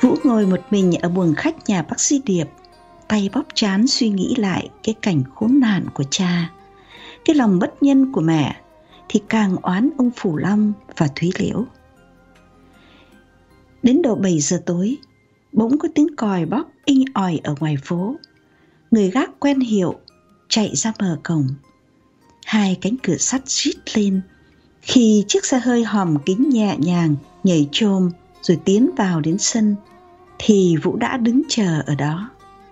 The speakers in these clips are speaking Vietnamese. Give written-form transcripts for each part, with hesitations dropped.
Vũ ngồi một mình ở buồng khách nhà bác sĩ Điệp, tay bóp trán suy nghĩ lại cái cảnh khốn nạn của cha, cái lòng bất nhân của mẹ, thì càng oán ông Phủ Long và Thúy Liễu. Đến độ 7 giờ tối, bỗng có tiếng còi bóp inh ỏi ở ngoài phố. Người gác quen hiệu chạy ra mở cổng. Hai cánh cửa sắt rít lên khi chiếc xe hơi hòm kính nhẹ nhàng nhảy chồm rồi tiến vào đến sân, thì Vũ đã đứng chờ ở đó.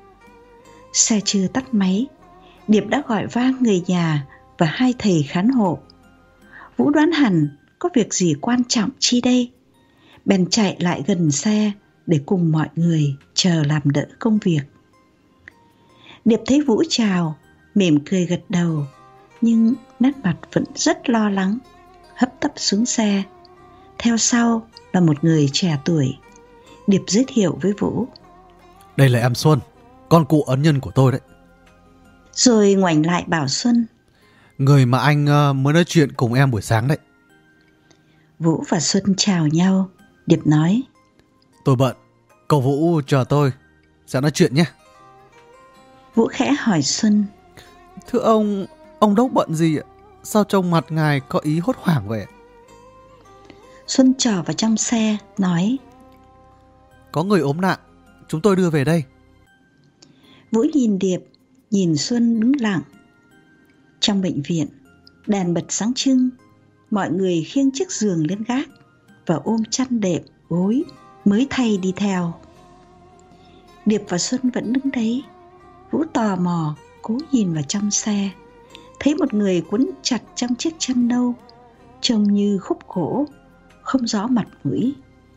Xe chưa tắt máy, Điệp đã gọi vang người nhà và hai thầy khán hộ. Vũ đoán hẳn có việc gì quan trọng chi đây, bèn chạy lại gần xe để cùng mọi người chờ làm đỡ công việc. Điệp thấy Vũ chào, mỉm cười gật đầu, nhưng nét mặt vẫn rất lo lắng, hấp tấp xuống xe. Theo sau là một người trẻ tuổi. Điệp giới thiệu với Vũ: Đây là em Xuân, con cụ ân nhân của tôi đấy. Rồi ngoảnh lại bảo Xuân: Người mà anh mới nói chuyện cùng em buổi sáng đấy. Vũ và Xuân chào nhau. Điệp nói: Tôi bận, cậu Vũ chờ tôi, sẽ nói chuyện nhé. Vũ khẽ hỏi Xuân: Thưa ông đâu bận gì ạ? Sao trông mặt ngài có ý hốt hoảng vậy? Xuân trò vào trong xe, nói: Có người ốm nặng, chúng tôi đưa về đây. Vũ nhìn Điệp, nhìn Xuân đứng lặng. Trong bệnh viện, đèn bật sáng trưng, mọi người khiêng chiếc giường lên gác và ôm chăn đệm, gối mới thay đi theo. Điệp và Xuân vẫn đứng đấy. Vũ tò mò cố nhìn vào trong xe, thấy một người quấn chặt trong chiếc chăn nâu, trông như khúc gỗ, không rõ mặt mũi.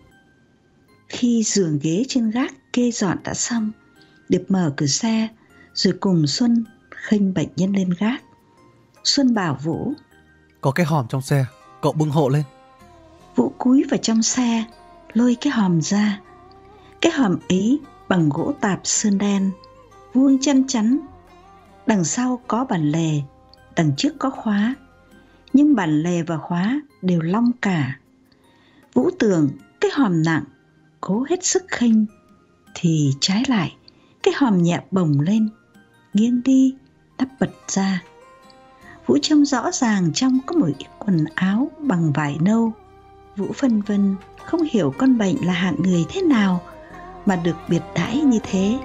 Khi giường ghế trên gác kê dọn đã xong, Điệp mở cửa xe rồi cùng Xuân khênh bệnh nhân lên gác. Xuân bảo Vũ: Có cái hòm trong xe, cậu bưng hộ lên. Vũ cúi vào trong xe, lôi cái hòm ra. Cái hòm ấy bằng gỗ tạp sơn đen, vuông chân chắn. Đằng sau có bản lề, đằng trước có khóa, nhưng bản lề và khóa đều long cả. Vũ tưởng cái hòm nặng, cố hết sức khênh, thì trái lại cái hòm nhẹ bồng lên, nghiêng đi, đắp bật ra. Vũ trông rõ ràng trong có một ít quần áo bằng vải nâu. Vũ phân vân không hiểu con bệnh là hạng người thế nào mà được biệt đãi như thế.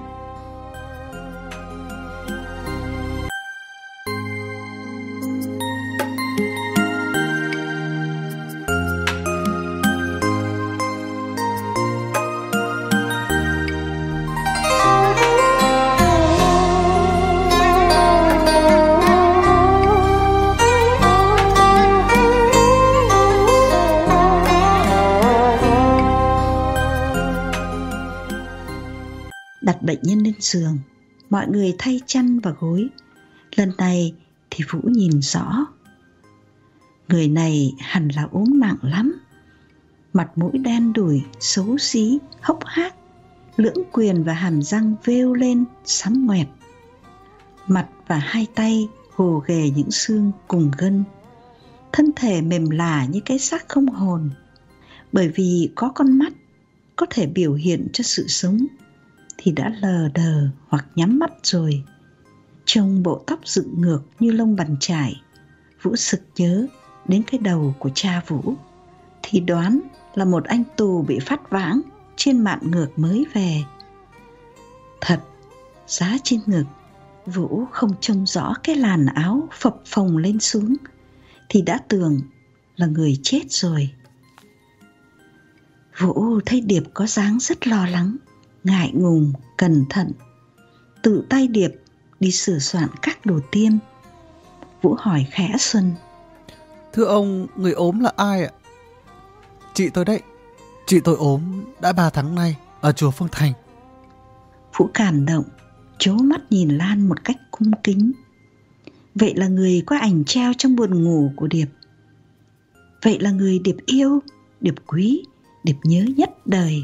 Đặt bệnh nhân lên giường, mọi người thay chăn và gối. Lần này thì Vũ nhìn rõ. Người này hẳn là ốm nặng lắm. Mặt mũi đen đủi, xấu xí, hốc hác, lưỡng quyền và hàm răng vêu lên, sắm ngoẹt. Mặt và hai tay gồ ghề những xương cùng gân. Thân thể mềm lả như cái xác không hồn. Bởi vì có con mắt có thể biểu hiện cho sự sống thì đã lờ đờ hoặc nhắm mắt rồi. Trông bộ tóc dựng ngược như lông bàn chải, Vũ sực nhớ đến cái đầu của cha Vũ, thì đoán là một anh tù bị phát vãng trên mạn ngược mới về. Thật, giá trên ngực, Vũ không trông rõ cái làn áo phập phồng lên xuống, thì đã tưởng là người chết rồi. Vũ thấy Điệp có dáng rất lo lắng, ngại ngùng, cẩn thận. Tự tay Điệp đi sửa soạn các đồ tiêm. Vũ hỏi khẽ Xuân: Thưa ông, người ốm là ai ạ? Chị tôi đấy. Chị tôi ốm đã 3 tháng nay ở chùa Phương Thành. Vũ cảm động, trố mắt nhìn Lan một cách cung kính. Vậy là người có ảnh treo trong buồng ngủ của Điệp. Vậy là người Điệp yêu, Điệp quý, Điệp nhớ nhất đời.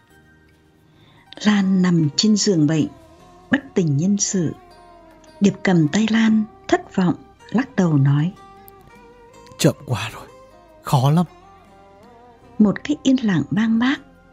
Lan nằm trên giường bệnh, bất tỉnh nhân sự. Điệp cầm tay Lan, thất vọng, lắc đầu nói: Chậm quá rồi, khó lắm. Một cái yên lặng mang mác.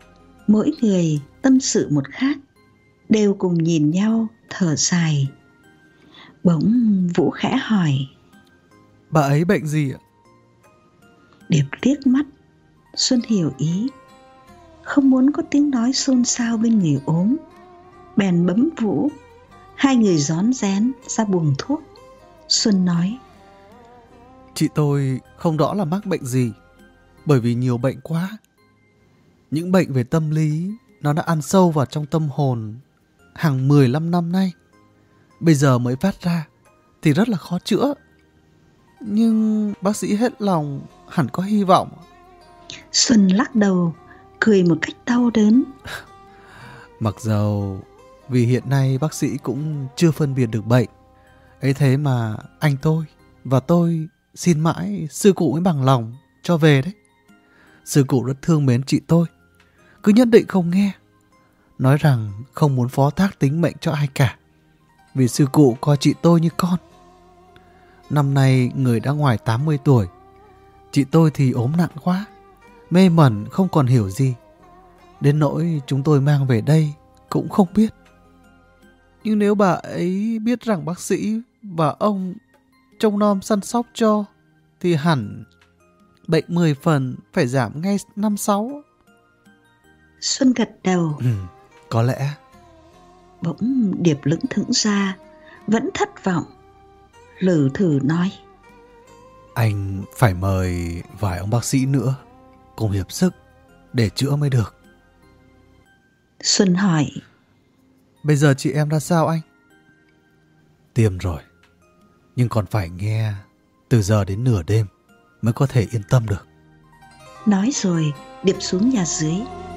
Mỗi người tâm sự một khác, đều cùng nhìn nhau thở dài. Bỗng Vũ khẽ hỏi: Bà ấy bệnh gì ạ? Điệp liếc mắt, Xuân hiểu ý, không muốn có tiếng nói xôn xao bên người ốm, bèn bấm Vũ. Hai người rón rén ra buồng thuốc. Xuân nói: Chị tôi không rõ là mắc bệnh gì, bởi vì nhiều bệnh quá. Những bệnh về tâm lý nó đã ăn sâu vào trong tâm hồn hàng 15 năm nay. Bây giờ mới phát ra thì rất là khó chữa. Nhưng bác sĩ hết lòng hẳn có hy vọng. Xuân lắc đầu, cười một cách đau đớn. Mặc dầu vì hiện nay bác sĩ cũng chưa phân biệt được bệnh, ấy thế mà anh tôi và tôi xin mãi sư cụ mới bằng lòng cho về đấy. Sư cụ rất thương mến chị tôi, cứ nhất định không nghe, nói rằng không muốn phó thác tính mệnh cho ai cả, vì sư cụ coi chị tôi như con. Năm nay người đã ngoài 80 tuổi, chị tôi thì ốm nặng quá, mê mẩn không còn hiểu gì, đến nỗi chúng tôi mang về đây cũng không biết. Nhưng nếu bà ấy biết rằng bác sĩ và ông trông nom săn sóc cho, thì hẳn bệnh 10 phần phải giảm ngay 5-6. Xuân gật đầu. Có lẽ. Bỗng Điệp lững thững ra, vẫn thất vọng, lử thử nói: Anh phải mời vài ông bác sĩ nữa cùng hiệp sức để chữa mới được. Xuân hỏi: Bây giờ chị em ra sao anh? Tiêm rồi, nhưng còn phải nghe từ giờ đến nửa đêm mới có thể yên tâm được. Nói rồi Điệp xuống nhà dưới.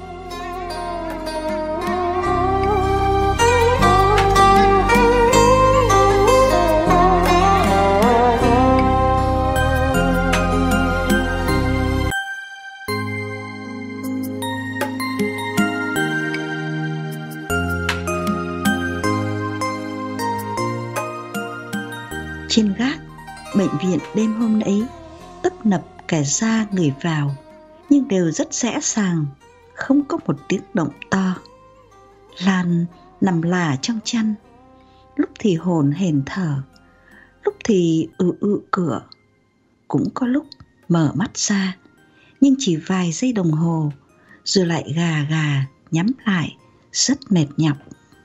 Trên gác bệnh viện đêm hôm ấy, tấp nập kẻ ra người vào, nhưng đều rất dễ dàng, không có một tiếng động to. Lan nằm lả trong chăn, lúc thì hổn hển thở, lúc thì cửa, cũng có lúc mở mắt ra, nhưng chỉ vài giây đồng hồ, rồi lại gà gà nhắm lại, rất mệt nhọc.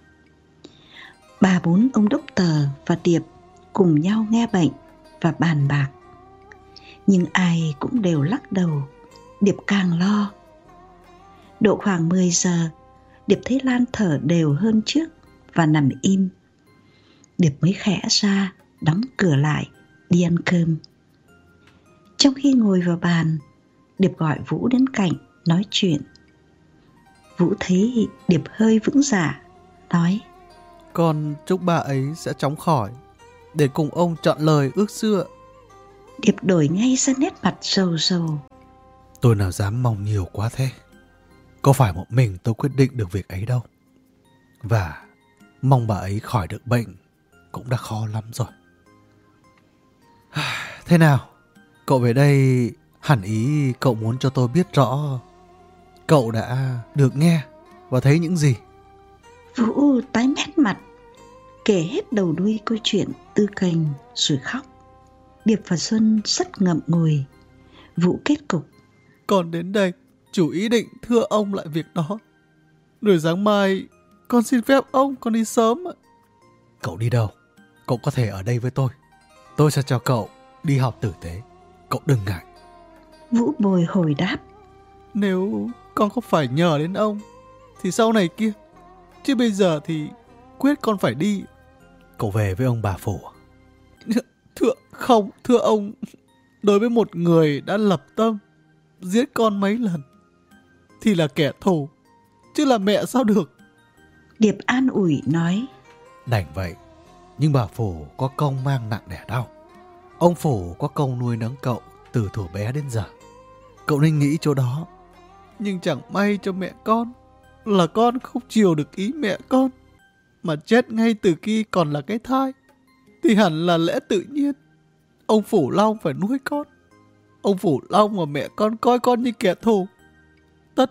3-4 ông đốc tờ và Điệp cùng nhau nghe bệnh và bàn bạc, nhưng ai cũng đều lắc đầu. Điệp càng lo. Độ khoảng 10 giờ, Điệp thấy Lan thở đều hơn trước và nằm im. Điệp mới khẽ ra, đóng cửa lại, đi ăn cơm. Trong khi ngồi vào bàn, Điệp gọi Vũ đến cạnh, nói chuyện. Vũ thấy Điệp hơi vững dạ, nói: Con chúc bà ấy sẽ chóng khỏi, để cùng ông chọn lời ước xưa. Điệp đổi ngay ra nét mặt rầu rầu. Tôi nào dám mong nhiều quá thế. Có phải một mình tôi quyết định được việc ấy đâu. Và mong bà ấy khỏi được bệnh cũng đã khó lắm rồi. Thế nào? Cậu về đây hẳn ý cậu muốn cho tôi biết rõ cậu đã được nghe và thấy những gì. Vũ tái mét mặt, kể hết đầu đuôi câu chuyện Tư Cành rồi khóc. Điệp và Xuân rất ngậm ngùi. Vũ kết cục: Còn đến đây, chủ ý định thưa ông lại việc đó. Rồi sáng mai, con xin phép ông con đi sớm. Cậu đi đâu? Cậu có thể ở đây với tôi. Tôi sẽ cho cậu đi học tử tế. Cậu đừng ngại. Vũ bồi hồi đáp: Nếu con có phải nhờ đến ông, thì sau này kia. Chứ bây giờ thì quyết con phải đi. Cậu về với ông bà Phổ. Thưa ông, đối với một người đã lập tâm giết con mấy lần thì là kẻ thù, chứ là mẹ sao được. Điệp an ủi nói: Đành vậy, nhưng bà Phổ có công mang nặng đẻ đau. Ông Phổ có công nuôi nấng cậu từ thuở bé đến giờ. Cậu nên nghĩ chỗ đó. Nhưng chẳng may cho mẹ con là con không chiều được ý mẹ con, mà chết ngay từ khi còn là cái thai, thì hẳn là lẽ tự nhiên. Ông Phủ Long phải nuôi con. Ông Phủ Long mà mẹ con coi con như kẻ thù,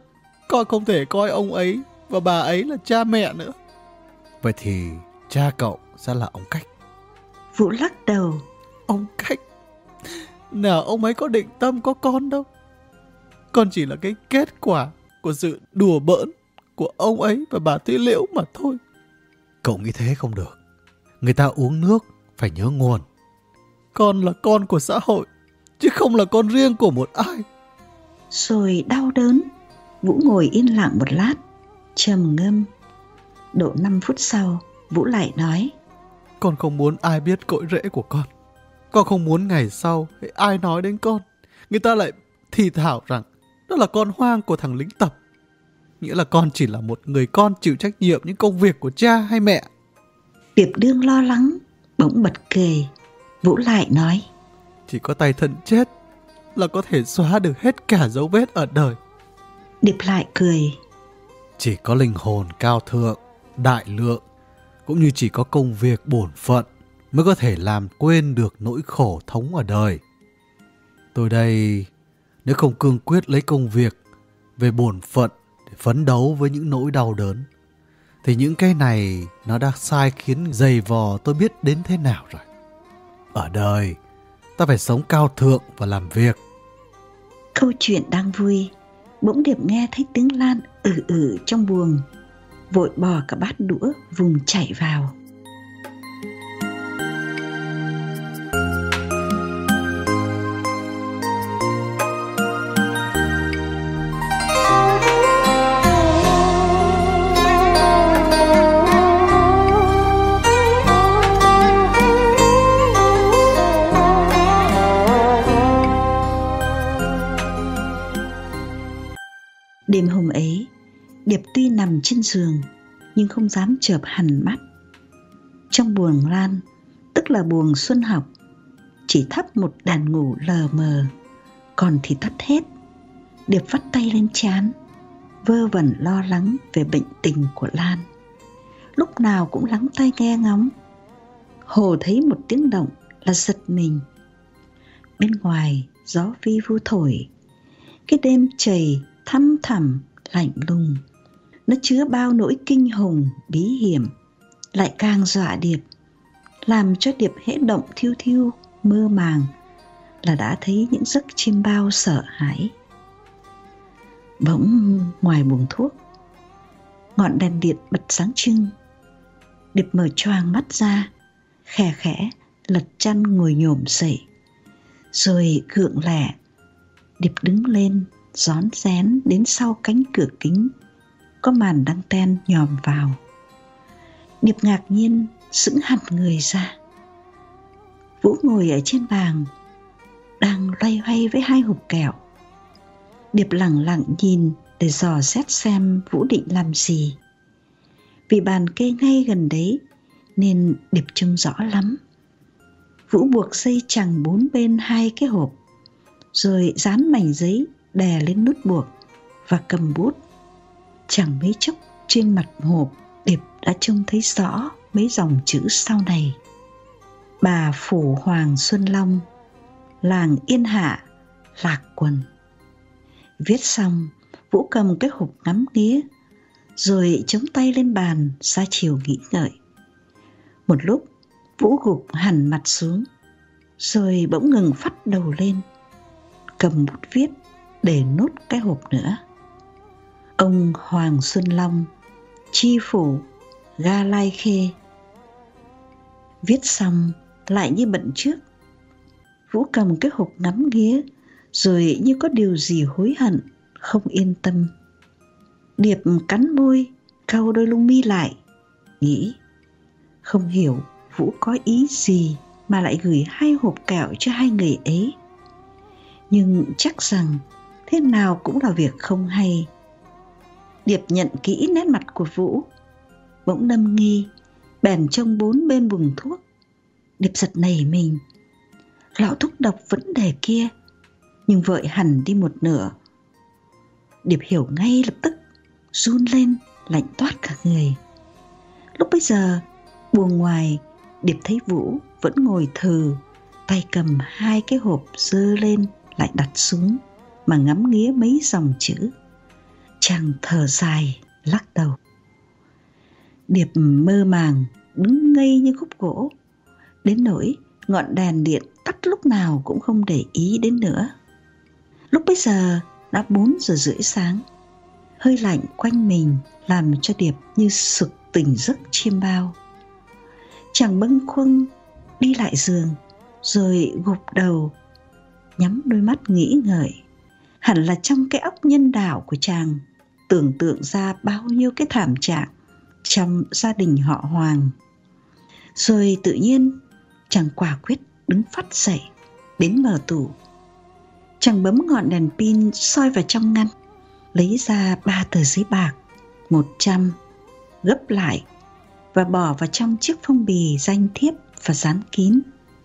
Con không thể coi ông ấy và bà ấy là cha mẹ nữa. Vậy thì cha cậu sẽ là ông Cách. Vũ lắc đầu. Ông Cách? Nào, ông ấy có định tâm có con đâu. Con chỉ là cái kết quả của sự đùa bỡn của ông ấy và bà Tuy Liễu mà thôi. Cậu nghĩ thế không được. Người ta uống nước phải nhớ nguồn. Con là con của xã hội, chứ không là con riêng của một ai. Rồi đau đớn, Vũ ngồi yên lặng một lát, trầm ngâm. Độ 5 phút sau, Vũ lại nói: Con không muốn ai biết cội rễ của con. Con không muốn ngày sau ai nói đến con, người ta lại thì thảo rằng đó là con hoang của thằng lính Tập. Nghĩa là con chỉ là một người con chịu trách nhiệm những công việc của cha hay mẹ. Điệp Đương lo lắng, bỗng bật cười. Vũ lại nói: Chỉ có tay thân chết là có thể xóa được hết cả dấu vết ở đời. Điệp lại cười: Chỉ có linh hồn cao thượng, đại lượng, cũng như chỉ có công việc bổn phận mới có thể làm quên được nỗi khổ thống ở đời. Tôi đây, nếu không cương quyết lấy công việc về bổn phận để phấn đấu với những nỗi đau đớn, thì những cái này nó đã sai khiến dày vò tôi biết đến thế nào rồi. Ở đời, ta phải sống cao thượng và làm việc. Câu chuyện đang vui, bỗng Điệp nghe thấy tiếng Lan trong buồng, vội bỏ cả bát đũa vùng chạy vào. Đêm hôm ấy, Điệp tuy nằm trên giường nhưng không dám chợp hẳn mắt. Trong buồng Lan, tức là buồng Xuân Học, chỉ thắp một đèn ngủ lờ mờ, còn thì tắt hết. Điệp vắt tay lên trán, vơ vẩn lo lắng về bệnh tình của Lan. Lúc nào cũng lắng tai nghe ngóng. Hồ thấy một tiếng động là giật mình. Bên ngoài gió vi vu thổi, cái đêm chày thăm thẳm lạnh lùng, nó chứa bao nỗi kinh hồn bí hiểm, lại càng dọa Điệp, làm cho Điệp hễ động thiêu thiêu mơ màng là đã thấy những giấc chiêm bao sợ hãi. Bỗng ngoài buồng thuốc, ngọn đèn điện bật sáng trưng. Điệp mở choàng mắt ra, khẽ khẽ lật chăn ngồi nhổm dậy, rồi gượng lẹ Điệp đứng lên, rón rén đến sau cánh cửa kính có màn đăng ten nhòm vào. Điệp ngạc nhiên sững hẳn người ra. Vũ ngồi ở trên bàn, đang loay hoay với 2 hộp kẹo. Điệp lẳng lặng nhìn để dò xét xem Vũ định làm gì. Vì bàn kê ngay gần đấy nên Điệp trông rõ lắm. Vũ buộc dây chằng 4 bên 2 cái hộp, rồi dán mảnh giấy đè lên nút buộc và cầm bút. Chẳng mấy chốc trên mặt hộp, Điệp đã trông thấy rõ mấy dòng chữ sau này: Bà Phủ Hoàng Xuân Long, làng Yên Hạ, Lạc Quần. Viết xong, Vũ cầm cái hộp ngắm nghía, rồi chống tay lên bàn ra chiều nghĩ ngợi. Một lúc, Vũ gục hẳn mặt xuống, rồi bỗng ngừng phắt đầu lên, cầm bút viết để nốt cái hộp nữa: Ông Hoàng Xuân Long, chi phủ Ga Lai Khê. Viết xong lại như bận trước. Vũ cầm cái hộp ngắm nghía, rồi như có điều gì hối hận, không yên tâm. Điệp cắn môi, cau đôi lông mi lại, nghĩ không hiểu Vũ có ý gì mà lại gửi 2 hộp kẹo cho 2 người ấy. Nhưng chắc rằng thế nào cũng là việc không hay. Điệp nhận kỹ nét mặt của Vũ, bỗng đâm nghi, bèn trông 4 bên buồng thuốc. Điệp giật nảy mình. Lọ thuốc độc vẫn để kia, nhưng vợi hẳn đi một nửa. Điệp hiểu ngay lập tức, run lên, lạnh toát cả người. Lúc bấy giờ, buồng ngoài, Điệp thấy Vũ vẫn ngồi thừ, tay cầm 2 cái hộp giơ lên lại đặt xuống mà ngắm nghía mấy dòng chữ. Chàng thở dài, lắc đầu. Điệp mơ màng đứng ngây như khúc gỗ, đến nỗi ngọn đèn điện tắt lúc nào cũng không để ý đến nữa. Lúc bấy giờ đã 4 giờ rưỡi sáng. Hơi lạnh quanh mình làm cho Điệp như sực tỉnh giấc chiêm bao. Chàng bâng khuâng đi lại giường, rồi gục đầu, nhắm đôi mắt nghĩ ngợi. Hẳn là trong cái óc nhân đạo của chàng tưởng tượng ra bao nhiêu cái thảm trạng trong gia đình họ Hoàng. Rồi tự nhiên chàng quả quyết đứng phắt dậy, đến mở tủ. Chàng bấm ngọn đèn pin soi vào trong ngăn, lấy ra 3 tờ giấy bạc 100, gấp lại và bỏ vào trong chiếc phong bì danh thiếp và dán kín.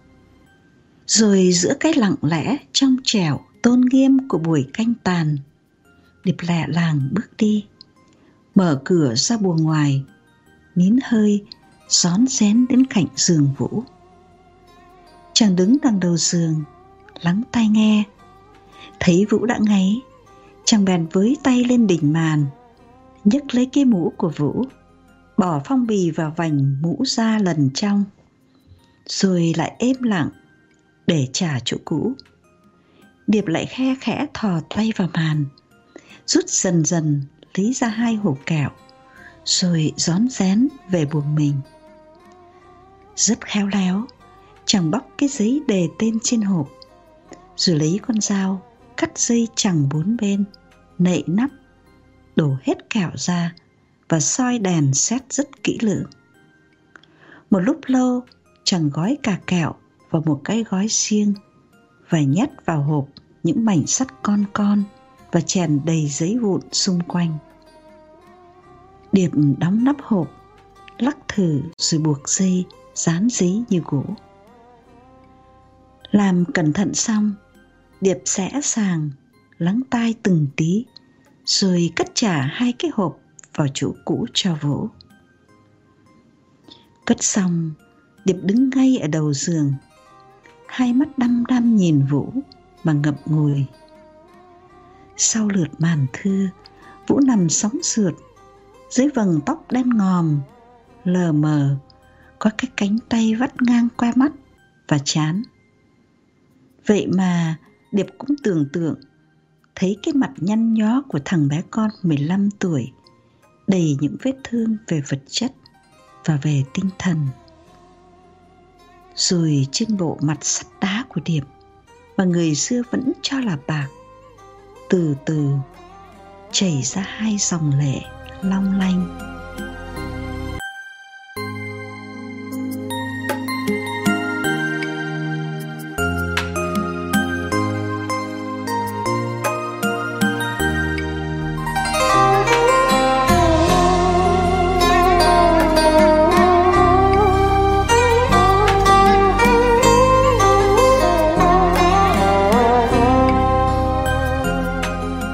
Rồi giữa cái lặng lẽ trong trẻo tôn nghiêm của buổi canh tàn, Điệp lẹ làng bước đi, mở cửa ra buồng ngoài, nín hơi rón rén đến cạnh giường Vũ. Chàng đứng đằng đầu giường, lắng tai nghe. Thấy Vũ đã ngáy, chàng bèn với tay lên đỉnh màn, nhấc lấy cái mũ của Vũ, bỏ phong bì vào vành mũ ra lần trong, rồi lại êm lặng để trả chỗ cũ. Điệp lại khe khẽ thò tay vào màn, rút dần dần lấy ra 2 hộp kẹo, rồi rón rén về buồng mình. Rất khéo léo, chàng bóc cái giấy đề tên trên hộp, rồi lấy con dao cắt dây chằng 4 bên, nậy nắp, đổ hết kẹo ra và soi đèn xét rất kỹ lưỡng. Một lúc lâu, chàng gói cả kẹo vào một cái gói riêng và nhét vào hộp những mảnh sắt con và chèn đầy giấy vụn xung quanh. Điệp đóng nắp hộp, lắc thử rồi buộc dây, dán giấy như gỗ. Làm cẩn thận xong, Điệp sẽ sàng, lắng tai từng tí, rồi cất trả 2 cái hộp vào chỗ cũ cho Vũ. Cất xong, Điệp đứng ngay ở đầu giường, 2 mắt đăm đăm nhìn Vũ mà ngậm ngùi. Sau lượt màn thư, Vũ nằm sóng sượt, dưới vầng tóc đen ngòm, lờ mờ có cái cánh tay vắt ngang qua mắt và trán. Vậy mà Điệp cũng tưởng tượng thấy cái mặt nhăn nhó của thằng bé con 15 tuổi, đầy những vết thương về vật chất và về tinh thần. Rồi trên bộ mặt sắt đá của Điệp mà người xưa vẫn cho là bạc, từ từ chảy ra 2 dòng lệ long lanh.